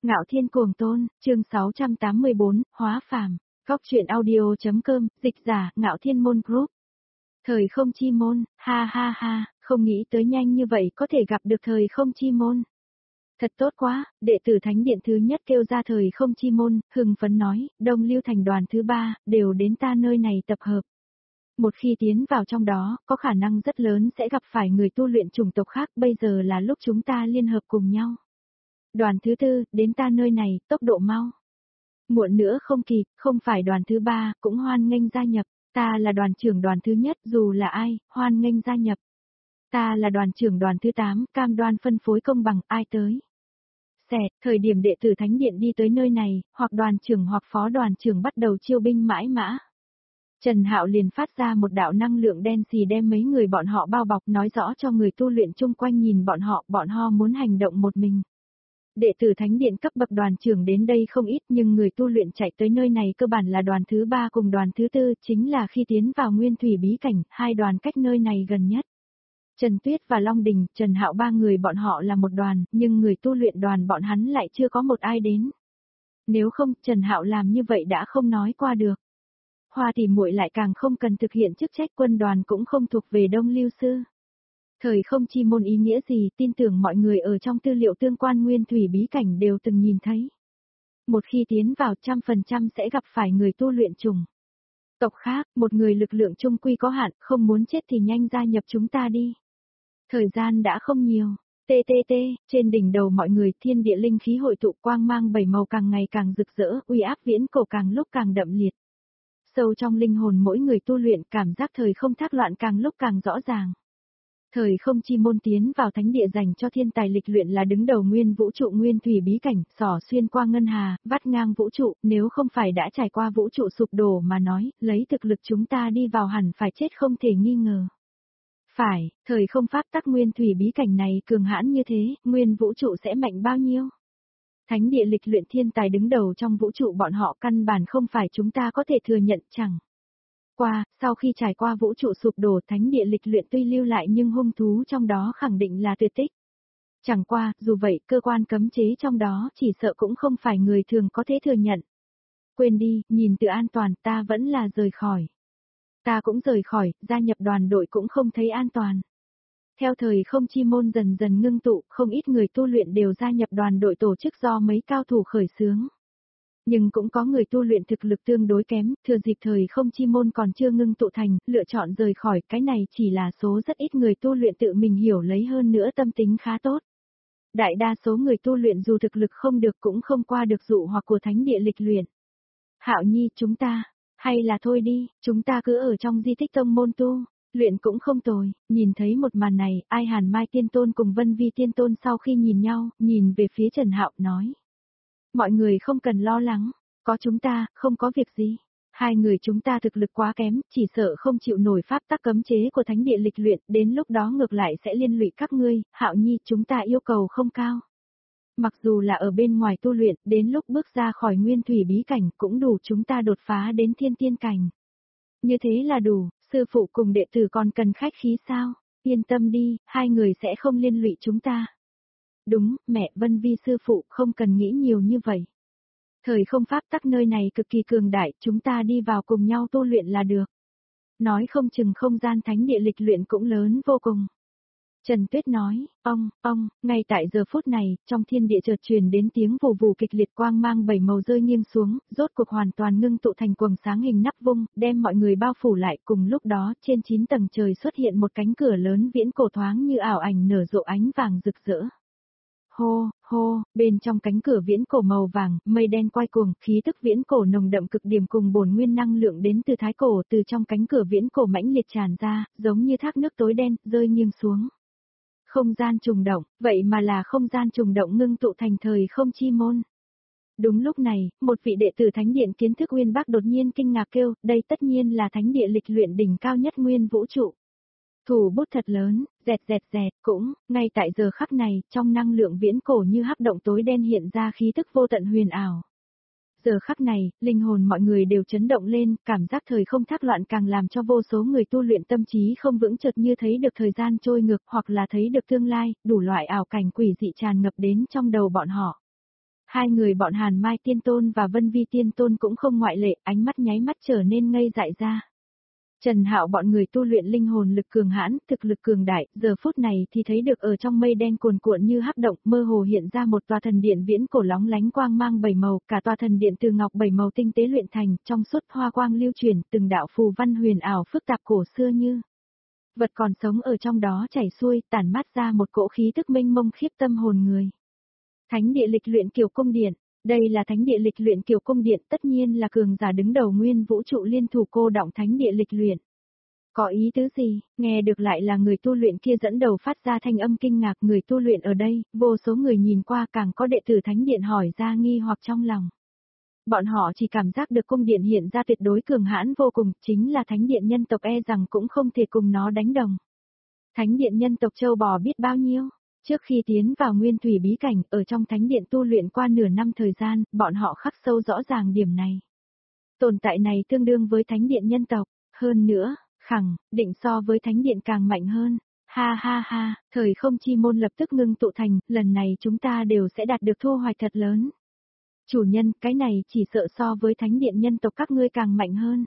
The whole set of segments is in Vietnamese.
Ngạo Thiên Cuồng Tôn, chương 684, Hóa Phàm, Góc truyện audio.com, dịch giả, Ngạo Thiên Môn Group. Thời không chi môn, ha ha ha, không nghĩ tới nhanh như vậy có thể gặp được thời không chi môn. Thật tốt quá, đệ tử Thánh Điện thứ nhất kêu ra thời không chi môn, hưng phấn nói, Đông Lưu Thành đoàn thứ 3, đều đến ta nơi này tập hợp. Một khi tiến vào trong đó, có khả năng rất lớn sẽ gặp phải người tu luyện chủng tộc khác, bây giờ là lúc chúng ta liên hợp cùng nhau. Đoàn thứ 4, đến ta nơi này, tốc độ mau. Muộn nữa không kịp, không phải đoàn thứ 3, cũng hoan nghênh gia nhập. Ta là đoàn trưởng đoàn thứ nhất, dù là ai, hoan nghênh gia nhập. Ta là đoàn trưởng đoàn thứ 8, cam đoan phân phối công bằng, ai tới. Xẹt, thời điểm đệ tử Thánh Điện đi tới nơi này, hoặc đoàn trưởng hoặc phó đoàn trưởng bắt đầu chiêu binh mãi mã. Trần Hạo liền phát ra một đạo năng lượng đen xì đem mấy người bọn họ bao bọc, nói rõ cho người tu luyện chung quanh nhìn bọn họ muốn hành động một mình. Đệ tử Thánh Điện cấp bậc đoàn trưởng đến đây không ít, nhưng người tu luyện chạy tới nơi này cơ bản là đoàn thứ 3 cùng đoàn thứ 4, chính là khi tiến vào Nguyên Thủy bí cảnh, hai đoàn cách nơi này gần nhất. Trần Tuyết và Long Đình, Trần Hạo ba người bọn họ là một đoàn, nhưng người tu luyện đoàn bọn hắn lại chưa có một ai đến. Nếu không, Trần Hạo làm như vậy đã không nói qua được. Hoa tỷ muội lại càng không cần thực hiện chức trách, quân đoàn cũng không thuộc về Đông Lưu Sư. Thời không chi môn ý nghĩa gì, tin tưởng mọi người ở trong tư liệu tương quan Nguyên Thủy bí cảnh đều từng nhìn thấy. Một khi tiến vào 100% sẽ gặp phải người tu luyện trùng tộc khác, một người lực lượng chung quy có hạn, không muốn chết thì nhanh gia nhập chúng ta đi. Thời gian đã không nhiều. TTT, trên đỉnh đầu mọi người thiên địa linh khí hội tụ, quang mang bảy màu càng ngày càng rực rỡ, uy áp viễn cổ càng lúc càng đậm liệt. Sâu trong linh hồn mỗi người tu luyện, cảm giác thời không thác loạn càng lúc càng rõ ràng. Thời không chi môn tiến vào thánh địa dành cho thiên tài lịch luyện là đứng đầu nguyên vũ trụ Nguyên Thủy bí cảnh, xỏ xuyên qua ngân hà, vắt ngang vũ trụ, nếu không phải đã trải qua vũ trụ sụp đổ mà nói, lấy thực lực chúng ta đi vào hẳn phải chết không thể nghi ngờ. Phải, thời không pháp tắc Nguyên Thủy bí cảnh này cường hãn như thế, nguyên vũ trụ sẽ mạnh bao nhiêu? Thánh địa lịch luyện thiên tài đứng đầu trong vũ trụ bọn họ căn bản không phải chúng ta có thể thừa nhận chẳng. Sau khi trải qua vũ trụ sụp đổ, thánh địa lịch luyện tuy lưu lại nhưng hung thú trong đó khẳng định là tuyệt tích. Chẳng qua, dù vậy, cơ quan cấm chế trong đó chỉ sợ cũng không phải người thường có thể thừa nhận. Quên đi, nhìn từ an toàn ta vẫn là rời khỏi. Ta cũng rời khỏi, gia nhập đoàn đội cũng không thấy an toàn. Theo thời không chi môn dần dần ngưng tụ, không ít người tu luyện đều gia nhập đoàn đội tổ chức do mấy cao thủ khởi xướng. Nhưng cũng có người tu luyện thực lực tương đối kém, thừa dịp thời không chi môn còn chưa ngưng tụ thành, lựa chọn rời khỏi, cái này chỉ là số rất ít người tu luyện tự mình hiểu lấy, hơn nữa tâm tính khá tốt. Đại đa số người tu luyện dù thực lực không được cũng không qua được dụ hoặc của thánh địa lịch luyện. Hạo Nhi, chúng ta, hay là thôi đi, chúng ta cứ ở trong di tích tông môn tu, luyện cũng không tồi. Nhìn thấy một màn này, Ai Hàn Mai Tiên Tôn cùng Vân Vi Tiên Tôn sau khi nhìn nhau, nhìn về phía Trần Hạo nói. Mọi người không cần lo lắng, có chúng ta, không có việc gì. Hai người chúng ta thực lực quá kém, chỉ sợ không chịu nổi pháp tắc cấm chế của thánh địa lịch luyện, đến lúc đó ngược lại sẽ liên lụy các ngươi. Hạo Nhi, chúng ta yêu cầu không cao. Mặc dù là ở bên ngoài tu luyện, đến lúc bước ra khỏi Nguyên Thủy bí cảnh cũng đủ chúng ta đột phá đến thiên tiên cảnh. Như thế là đủ, sư phụ cùng đệ tử còn cần khách khí sao? Yên tâm đi, hai người sẽ không liên lụy chúng ta. Đúng, mẹ, Vân Vi sư phụ, không cần nghĩ nhiều như vậy. Thời không pháp tắc nơi này cực kỳ cường đại, chúng ta đi vào cùng nhau tu luyện là được. Nói không chừng không gian thánh địa lịch luyện cũng lớn vô cùng. Trần Tuyết nói, ngay tại giờ phút này, trong thiên địa chợt truyền đến tiếng vù vù kịch liệt, quang mang bảy màu rơi nghiêng xuống, rốt cuộc hoàn toàn ngưng tụ thành quầng sáng hình nắp vung, đem mọi người bao phủ lại. Cùng lúc đó, trên 9 tầng trời xuất hiện một cánh cửa lớn viễn cổ thoáng như ảo ảnh nở rộ ánh vàng rực rỡ. Hô, bên trong cánh cửa viễn cổ màu vàng, mây đen quay cuồng, khí tức viễn cổ nồng đậm cực điểm cùng bổn nguyên năng lượng đến từ thái cổ, từ trong cánh cửa viễn cổ mãnh liệt tràn ra, giống như thác nước tối đen, rơi nghiêng xuống. Không gian trùng động, vậy mà là không gian trùng động ngưng tụ thành thời không chi môn. Đúng lúc này, một vị đệ tử thánh điện kiến thức uyên bác đột nhiên kinh ngạc kêu, đây tất nhiên là thánh địa lịch luyện đỉnh cao nhất nguyên vũ trụ. Thủ bút thật lớn, dẹt, cũng, ngay tại giờ khắc này, trong năng lượng viễn cổ như hắc động tối đen hiện ra khí tức vô tận huyền ảo. Giờ khắc này, linh hồn mọi người đều chấn động lên, cảm giác thời không thác loạn càng làm cho vô số người tu luyện tâm trí không vững, chợt như thấy được thời gian trôi ngược hoặc là thấy được tương lai, đủ loại ảo cảnh quỷ dị tràn ngập đến trong đầu bọn họ. Hai người bọn Hàn Mai Tiên Tôn và Vân Vi Tiên Tôn cũng không ngoại lệ, ánh mắt nháy mắt trở nên ngây dại ra. Trần Hạo bọn người tu luyện linh hồn lực cường hãn, thực lực cường đại, giờ phút này thì thấy được ở trong mây đen cuồn cuộn như hắc động, mơ hồ hiện ra một tòa thần điện viễn cổ lóng lánh quang mang bảy màu, cả tòa thần điện từ ngọc bảy màu tinh tế luyện thành, trong suốt hoa quang lưu chuyển, từng đạo phù văn huyền ảo phức tạp cổ xưa như vật còn sống ở trong đó chảy xuôi, tản mát ra một cỗ khí tức mênh mông khiếp tâm hồn người. Thánh địa lịch luyện Kiều Cung Điện. Đây là thánh địa lịch luyện Kiều Cung Điện, tất nhiên là cường giả đứng đầu nguyên vũ trụ liên thủ cô động thánh địa lịch luyện. Có ý tứ gì? Nghe được lại là người tu luyện kia dẫn đầu phát ra thanh âm kinh ngạc, người tu luyện ở đây, vô số người nhìn qua càng có đệ tử thánh điện hỏi ra nghi hoặc trong lòng. Bọn họ chỉ cảm giác được cung điện hiện ra tuyệt đối cường hãn vô cùng, chính là thánh điện nhân tộc e rằng cũng không thể cùng nó đánh đồng. Thánh điện nhân tộc châu bò biết bao nhiêu? Trước khi tiến vào nguyên thủy bí cảnh, ở trong thánh điện tu luyện qua nửa năm thời gian, bọn họ khắc sâu rõ ràng điểm này. Tồn tại này tương đương với thánh điện nhân tộc, hơn nữa, khẳng định so với thánh điện càng mạnh hơn. Ha ha ha, thời không chi môn lập tức ngưng tụ thành, lần này chúng ta đều sẽ đạt được thu hoạch thật lớn. Chủ nhân, cái này chỉ sợ so với thánh điện nhân tộc các ngươi càng mạnh hơn.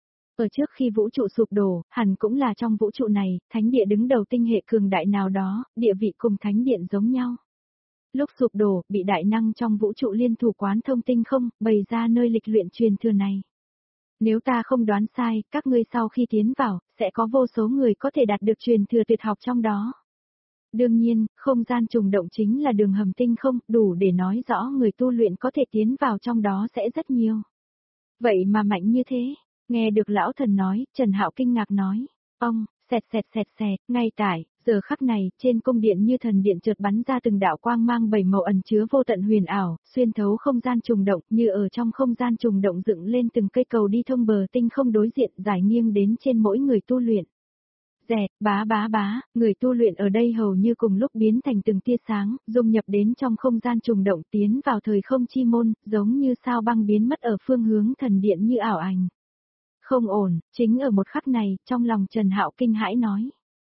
Ở trước khi vũ trụ sụp đổ, hẳn cũng là trong vũ trụ này, thánh địa đứng đầu tinh hệ cường đại nào đó, địa vị cùng thánh điện giống nhau. Lúc sụp đổ, bị đại năng trong vũ trụ liên thủ quán thông tinh không, bày ra nơi lịch luyện truyền thừa này. Nếu ta không đoán sai, các ngươi sau khi tiến vào, sẽ có vô số người có thể đạt được truyền thừa tuyệt học trong đó. Đương nhiên, không gian trùng động chính là đường hầm tinh không, đủ để nói rõ người tu luyện có thể tiến vào trong đó sẽ rất nhiều. Vậy mà mạnh như thế, nghe được lão thần nói, Trần Hạo kinh ngạc nói, ông, xẹt, ngay tại, giờ khắc này, trên cung điện như thần điện chợt bắn ra từng đạo quang mang bảy màu ẩn chứa vô tận huyền ảo, xuyên thấu không gian trùng động, như ở trong không gian trùng động dựng lên từng cây cầu đi thông bờ tinh không đối diện, giải nghiêng đến trên mỗi người tu luyện. Dẹt, bá, người tu luyện ở đây hầu như cùng lúc biến thành từng tia sáng, dung nhập đến trong không gian trùng động tiến vào thời không chi môn, giống như sao băng biến mất ở phương hướng thần điện như ảo ảnh. Không ổn, chính ở một khắc này, trong lòng Trần Hạo kinh hãi nói.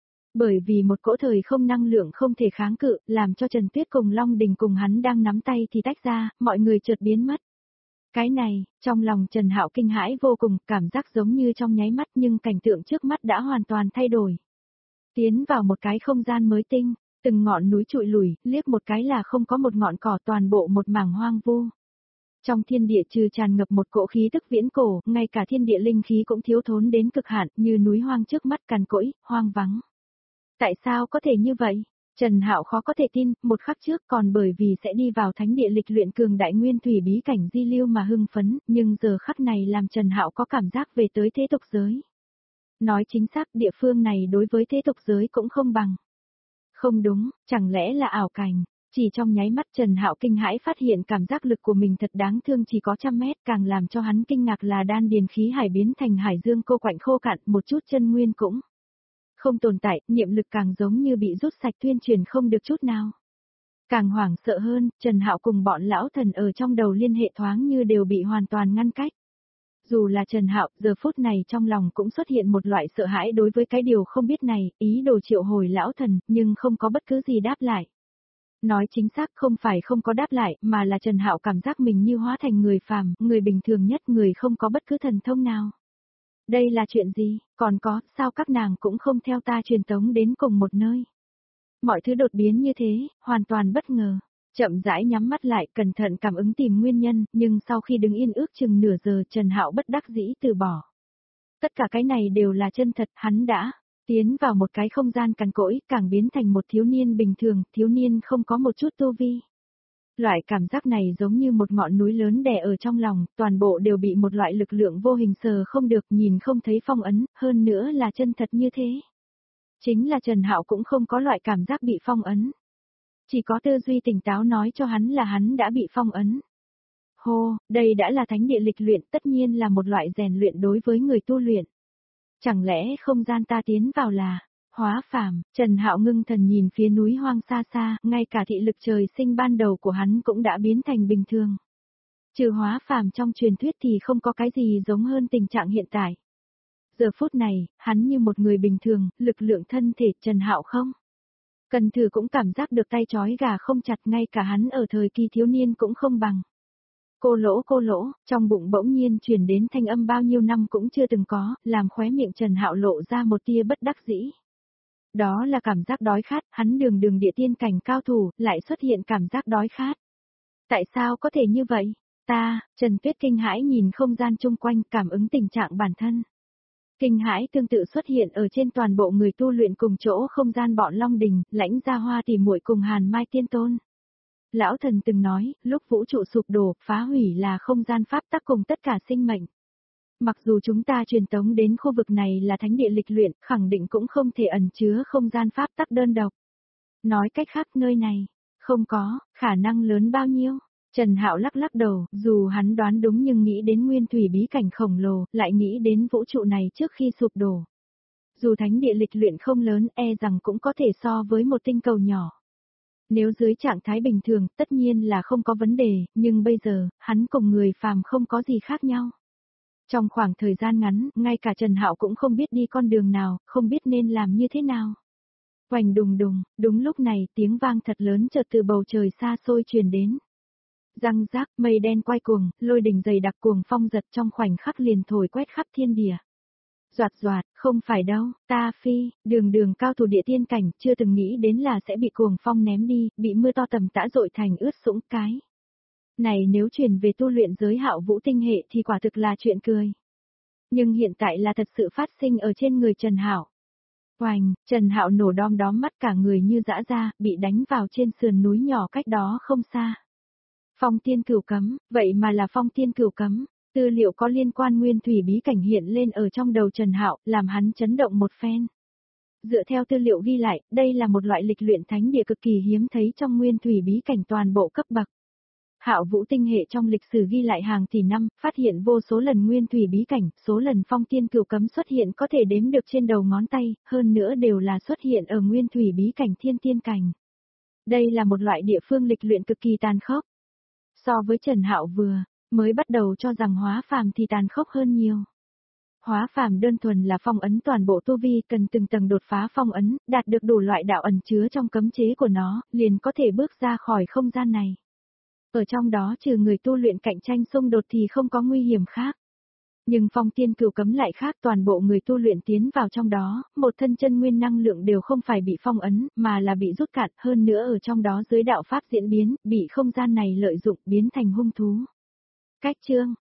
Bởi vì một cỗ thời không năng lượng không thể kháng cự, làm cho Trần Tuyết cùng Long Đình cùng hắn đang nắm tay thì tách ra, mọi người chợt biến mất. Cái này, trong lòng Trần Hạo kinh hãi vô cùng, cảm giác giống như trong nháy mắt nhưng cảnh tượng trước mắt đã hoàn toàn thay đổi. Tiến vào một cái không gian mới tinh, từng ngọn núi trụi lủi, liếc một cái là không có một ngọn cỏ, toàn bộ một mảng hoang vu. Trong thiên địa trừ tràn ngập một cỗ khí tức viễn cổ, ngay cả thiên địa linh khí cũng thiếu thốn đến cực hạn, như núi hoang trước mắt cằn cỗi, hoang vắng. Tại sao có thể như vậy? Trần Hạo khó có thể tin, một khắc trước còn bởi vì sẽ đi vào thánh địa lịch luyện cường đại nguyên thủy bí cảnh di lưu mà hưng phấn, nhưng giờ khắc này làm Trần Hạo có cảm giác về tới thế tục giới. Nói chính xác, địa phương này đối với thế tục giới cũng không bằng. Không đúng, chẳng lẽ là ảo cảnh? Chỉ trong nháy mắt Trần Hạo kinh hãi phát hiện cảm giác lực của mình thật đáng thương, chỉ có 100 mét, càng làm cho hắn kinh ngạc là đan điền khí hải biến thành hải dương cô quạnh khô cạn, một chút chân nguyên cũng không tồn tại, niệm lực càng giống như bị rút sạch, tuyên truyền không được chút nào. Càng hoảng sợ hơn, Trần Hạo cùng bọn lão thần ở trong đầu liên hệ thoáng như đều bị hoàn toàn ngăn cách. Dù là Trần Hạo, giờ phút này trong lòng cũng xuất hiện một loại sợ hãi đối với cái điều không biết này, ý đồ triệu hồi lão thần, nhưng không có bất cứ gì đáp lại. Nói chính xác không phải không có đáp lại, mà là Trần Hạo cảm giác mình như hóa thành người phàm, người bình thường nhất, người không có bất cứ thần thông nào. Đây là chuyện gì, còn có, sao các nàng cũng không theo ta truyền tống đến cùng một nơi. Mọi thứ đột biến như thế, hoàn toàn bất ngờ. Chậm rãi nhắm mắt lại, cẩn thận cảm ứng tìm nguyên nhân, nhưng sau khi đứng yên ước chừng nửa giờ, Trần Hạo bất đắc dĩ từ bỏ. Tất cả cái này đều là chân thật, hắn đã tiến vào một cái không gian cằn cỗi, càng biến thành một thiếu niên bình thường, thiếu niên không có một chút tu vi. Loại cảm giác này giống như một ngọn núi lớn đè ở trong lòng, toàn bộ đều bị một loại lực lượng vô hình sờ không được, nhìn không thấy phong ấn, hơn nữa là chân thật như thế. Chính là Trần Hạo cũng không có loại cảm giác bị phong ấn. Chỉ có tư duy tỉnh táo nói cho hắn là hắn đã bị phong ấn. Hô, đây đã là thánh địa lịch luyện, tất nhiên là một loại rèn luyện đối với người tu luyện. Chẳng lẽ không gian ta tiến vào là hóa phàm? Trần Hạo ngưng thần nhìn phía núi hoang xa xa, ngay cả thị lực trời sinh ban đầu của hắn cũng đã biến thành bình thường. Trừ hóa phàm trong truyền thuyết thì không có cái gì giống hơn tình trạng hiện tại. Giờ phút này, hắn như một người bình thường, lực lượng thân thể Trần Hạo không Cần Thử cũng cảm giác được tay trói gà không chặt, ngay cả hắn ở thời kỳ thiếu niên cũng không bằng. Cô lỗ, trong bụng bỗng nhiên truyền đến thanh âm bao nhiêu năm cũng chưa từng có, làm khóe miệng Trần Hạo lộ ra một tia bất đắc dĩ. Đó là cảm giác đói khát, hắn đường đường địa tiên cảnh cao thủ, lại xuất hiện cảm giác đói khát. Tại sao có thể như vậy? Trần Tuyết kinh hãi nhìn không gian chung quanh, cảm ứng tình trạng bản thân. Kinh hãi tương tự xuất hiện ở trên toàn bộ người tu luyện cùng chỗ không gian bọn Long Đình, Lãnh Gia Hoa Tỷ muội cùng Hàn Mai Tiên Tôn. Lão thần từng nói, lúc vũ trụ sụp đổ, phá hủy là không gian pháp tắc cùng tất cả sinh mệnh. Mặc dù chúng ta truyền tống đến khu vực này là thánh địa lịch luyện, khẳng định cũng không thể ẩn chứa không gian pháp tắc đơn độc. Nói cách khác nơi này, không có, khả năng lớn bao nhiêu? Trần Hạo lắc lắc đầu, dù hắn đoán đúng nhưng nghĩ đến nguyên thủy bí cảnh khổng lồ, lại nghĩ đến vũ trụ này trước khi sụp đổ. Dù thánh địa lịch luyện không lớn, rằng cũng có thể so với một tinh cầu nhỏ. Nếu dưới trạng thái bình thường, tất nhiên là không có vấn đề, nhưng bây giờ, hắn cùng người phàm không có gì khác nhau. Trong khoảng thời gian ngắn, ngay cả Trần Hạo cũng không biết đi con đường nào, không biết nên làm như thế nào. Oành đùng đùng, đúng lúc này, tiếng vang thật lớn chợt từ bầu trời xa xôi truyền đến. Răng rác, mây đen quay cuồng, lôi đình dày đặc cuồng phong giật trong khoảnh khắc liền thổi quét khắp thiên địa. Doạt doạt, không phải đâu, ta phi, đường cao thủ địa tiên cảnh, chưa từng nghĩ đến là sẽ bị cuồng phong ném đi, bị mưa to tầm tã dội thành ướt sũng cái. Này nếu chuyển về tu luyện giới Hạo Vũ tinh hệ thì quả thực là chuyện cười. Nhưng hiện tại là thật sự phát sinh ở trên người Trần Hạo. Oành, Trần Hạo nổ đom đóm mắt cả người như dã ra, bị đánh vào trên sườn núi nhỏ cách đó không xa. Phong tiên cửu cấm, vậy mà là phong tiên cửu cấm. Tư liệu có liên quan nguyên thủy bí cảnh hiện lên ở trong đầu Trần Hạo, làm hắn chấn động một phen. Dựa theo tư liệu ghi lại, đây là một loại lịch luyện thánh địa cực kỳ hiếm thấy trong nguyên thủy bí cảnh toàn bộ cấp bậc. Hạo Vũ tinh hệ trong lịch sử ghi lại hàng tỷ năm, phát hiện vô số lần nguyên thủy bí cảnh, số lần phong tiên cửu cấm xuất hiện có thể đếm được trên đầu ngón tay, hơn nữa đều là xuất hiện ở nguyên thủy bí cảnh thiên tiên cảnh. Đây là một loại địa phương lịch luyện cực kỳ tàn khốc. So với Trần Hạo mới bắt đầu cho rằng hóa phàm thì tàn khốc hơn nhiều. Hóa phàm đơn thuần là phong ấn toàn bộ tu vi, cần từng tầng đột phá phong ấn, đạt được đủ loại đạo ẩn chứa trong cấm chế của nó, liền có thể bước ra khỏi không gian này. Ở trong đó trừ người tu luyện cạnh tranh xung đột thì không có nguy hiểm khác. Nhưng phong tiên cửu cấm lại khác, toàn bộ người tu luyện tiến vào trong đó, một thân chân nguyên năng lượng đều không phải bị phong ấn, mà là bị rút cạn, hơn nữa ở trong đó dưới đạo pháp diễn biến, bị không gian này lợi dụng biến thành hung thú. Cách chương,